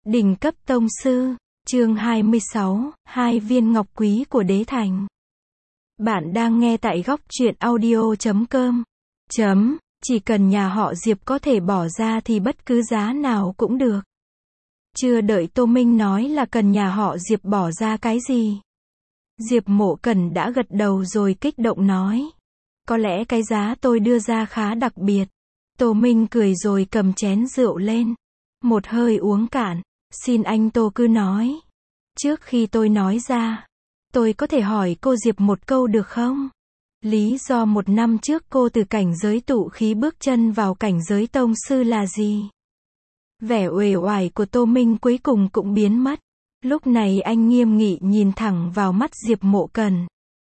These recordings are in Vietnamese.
Đỉnh cấp tông sư, chương 26, hai viên ngọc quý của đế thành. Bạn đang nghe tại góc truyện audio.com. Chỉ cần nhà họ Diệp có thể bỏ ra thì bất cứ giá nào cũng được. Chưa đợi Tô Minh nói là cần nhà họ Diệp bỏ ra cái gì. Diệp Mộ Cẩn đã gật đầu rồi kích động nói. Có lẽ cái giá tôi đưa ra khá đặc biệt. Tô Minh cười rồi cầm chén rượu lên. Một hơi uống cạn. Xin anh Tô cứ nói. Trước khi tôi nói ra, tôi có thể hỏi cô Diệp một câu được không? Lý do 1 năm trước cô từ cảnh giới tụ khí bước chân vào cảnh giới tông sư là gì? Vẻ uể oải của Tô Minh cuối cùng cũng biến mất. Lúc này anh nghiêm nghị nhìn thẳng vào mắt Diệp Mộ Cẩn.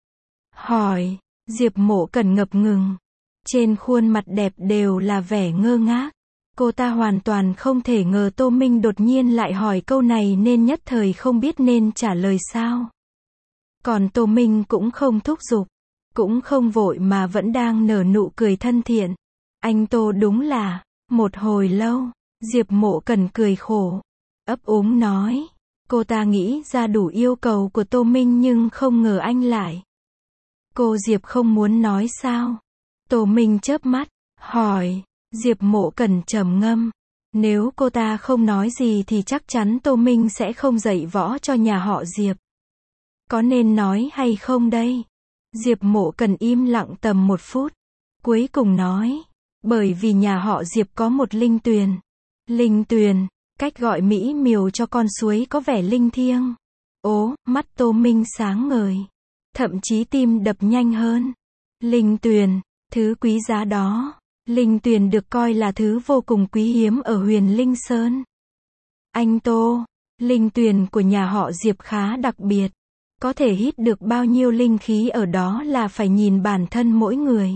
Hỏi, Diệp Mộ Cẩn ngập ngừng. Trên khuôn mặt đẹp đều là vẻ ngơ ngác. Cô ta hoàn toàn không thể ngờ Tô Minh đột nhiên lại hỏi câu này nên nhất thời không biết nên trả lời sao. Còn Tô Minh cũng không thúc giục, cũng không vội mà vẫn đang nở nụ cười thân thiện. Anh Tô đúng là, một hồi lâu, Diệp Mộ Cẩn cười khổ, ấp úng nói. Cô ta nghĩ ra đủ yêu cầu của Tô Minh nhưng không ngờ anh lại. Cô Diệp không muốn nói sao? Tô Minh chớp mắt, hỏi. Diệp Mộ Cẩn trầm ngâm. Nếu cô ta không nói gì thì chắc chắn Tô Minh sẽ không dạy võ cho nhà họ Diệp. Có nên nói hay không đây? Diệp Mộ Cẩn im lặng tầm 1 phút. Cuối cùng nói. Bởi vì nhà họ Diệp có một linh tuyền. Linh tuyền, cách gọi mỹ miều cho con suối có vẻ linh thiêng. Ố, mắt Tô Minh sáng ngời. Thậm chí tim đập nhanh hơn. Linh tuyền, thứ quý giá đó. Linh tuyền được coi là thứ vô cùng quý hiếm ở Huyền Linh Sơn. Anh Tô, linh tuyền của nhà họ Diệp khá đặc biệt. Có thể hít được bao nhiêu linh khí ở đó là phải nhìn bản thân mỗi người.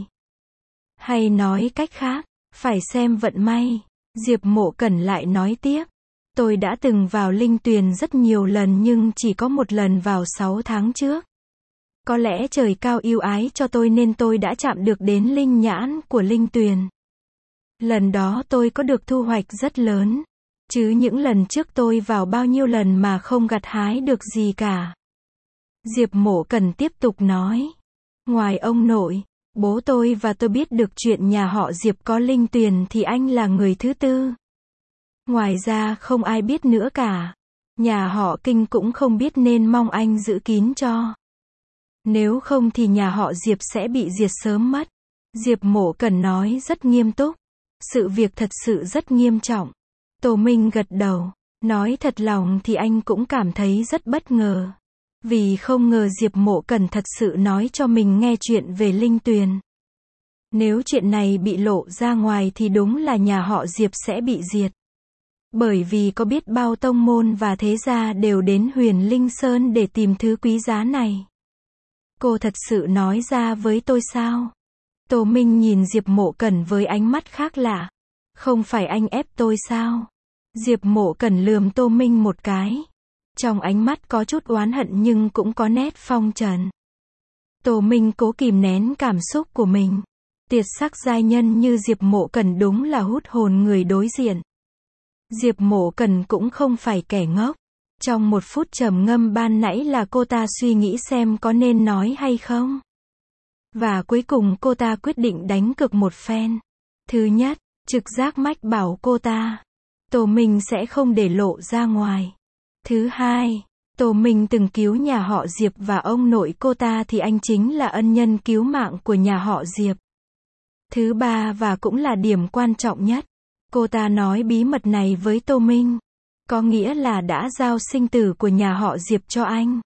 Hay nói cách khác, phải xem vận may. Diệp Mộ Cẩn lại nói tiếp. Tôi đã từng vào linh tuyền rất nhiều lần nhưng chỉ có một lần vào 6 tháng trước. Có lẽ trời cao yêu ái cho tôi nên tôi đã chạm được đến linh nhãn của linh tuyền. Lần đó tôi có được thu hoạch rất lớn. Chứ những lần trước tôi vào bao nhiêu lần mà không gặt hái được gì cả. Diệp Mộ Cẩn tiếp tục nói. Ngoài ông nội, bố tôi và tôi biết được chuyện nhà họ Diệp có linh tuyền thì anh là người thứ tư. Ngoài ra không ai biết nữa cả. Nhà họ Kinh cũng không biết nên mong anh giữ kín cho. Nếu không thì nhà họ Diệp sẽ bị diệt sớm mất. Diệp Mộ Cẩn nói rất nghiêm túc. Sự việc thật sự rất nghiêm trọng. Tô Minh gật đầu. Nói thật lòng thì anh cũng cảm thấy rất bất ngờ. Vì không ngờ Diệp Mộ Cẩn thật sự nói cho mình nghe chuyện về linh tuyền. Nếu chuyện này bị lộ ra ngoài thì đúng là nhà họ Diệp sẽ bị diệt. Bởi vì có biết bao tông môn và thế gia đều đến Huyền Linh Sơn để tìm thứ quý giá này. Cô thật sự nói ra với tôi sao? Tô Minh nhìn Diệp Mộ Cẩn với ánh mắt khác lạ. Không phải anh ép tôi sao? Diệp Mộ Cẩn lườm Tô Minh một cái. Trong ánh mắt có chút oán hận nhưng cũng có nét phong trần. Tô Minh cố kìm nén cảm xúc của mình. Tuyệt sắc giai nhân như Diệp Mộ Cẩn đúng là hút hồn người đối diện. Diệp Mộ Cẩn cũng không phải kẻ ngốc. Trong 1 phút trầm ngâm ban nãy là cô ta suy nghĩ xem có nên nói hay không. Và cuối cùng cô ta quyết định đánh cược một phen. Thứ nhất, trực giác mách bảo cô ta. Tô Minh sẽ không để lộ ra ngoài. Thứ hai, Tô Minh từng cứu nhà họ Diệp và ông nội cô ta thì anh chính là ân nhân cứu mạng của nhà họ Diệp. Thứ ba và cũng là điểm quan trọng nhất. Cô ta nói bí mật này với Tô Minh. Có nghĩa là đã giao sinh tử của nhà họ Diệp cho anh.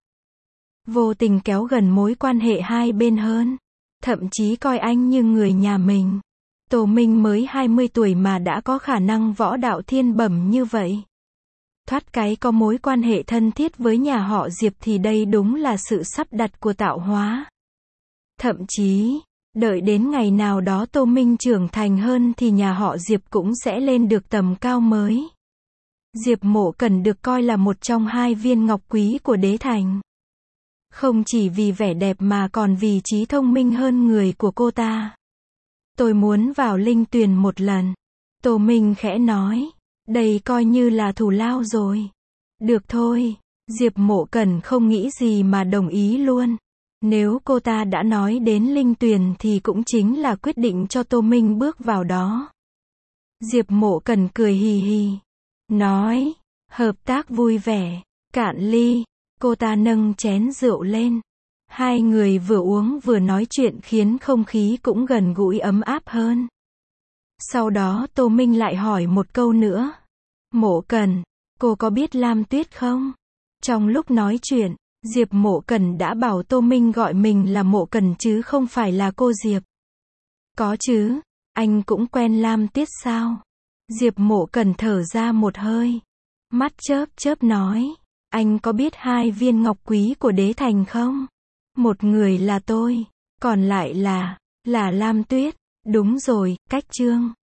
Vô tình kéo gần mối quan hệ hai bên hơn. Thậm chí coi anh như người nhà mình. Tô Minh mới 20 tuổi mà đã có khả năng võ đạo thiên bẩm như vậy. Thoát cái có mối quan hệ thân thiết với nhà họ Diệp thì đây đúng là sự sắp đặt của tạo hóa. Thậm chí, đợi đến ngày nào đó Tô Minh trưởng thành hơn thì nhà họ Diệp cũng sẽ lên được tầm cao mới. Diệp Mộ Cẩn được coi là một trong 2 viên ngọc quý của đế thành. Không chỉ vì vẻ đẹp mà còn vì trí thông minh hơn người của cô ta. Tôi muốn vào linh tuyền một lần. Tô Minh khẽ nói. Đây coi như là thù lao rồi. Được thôi. Diệp Mộ Cần không nghĩ gì mà đồng ý luôn. Nếu cô ta đã nói đến Linh Tuyền thì cũng chính là quyết định cho Tô Minh bước vào đó. Diệp Mộ Cần cười hì hì. Nói, hợp tác vui vẻ. Cạn ly. Cô ta nâng chén rượu lên. Hai người vừa uống vừa nói chuyện khiến không khí cũng gần gũi ấm áp hơn. Sau đó Tô Minh lại hỏi một câu nữa. Mộ Cần, cô có biết Lam Tuyết không? Trong lúc nói chuyện, Diệp Mộ Cần đã bảo Tô Minh gọi mình là Mộ Cần chứ không phải là cô Diệp. Có chứ, anh cũng quen Lam Tuyết sao? Diệp Mộ Cần thở ra một hơi. Mắt chớp chớp nói. Anh có biết hai viên ngọc quý của Đế Thành không? Một người là tôi, còn lại là Lam Tuyết. Đúng rồi, cách Trương.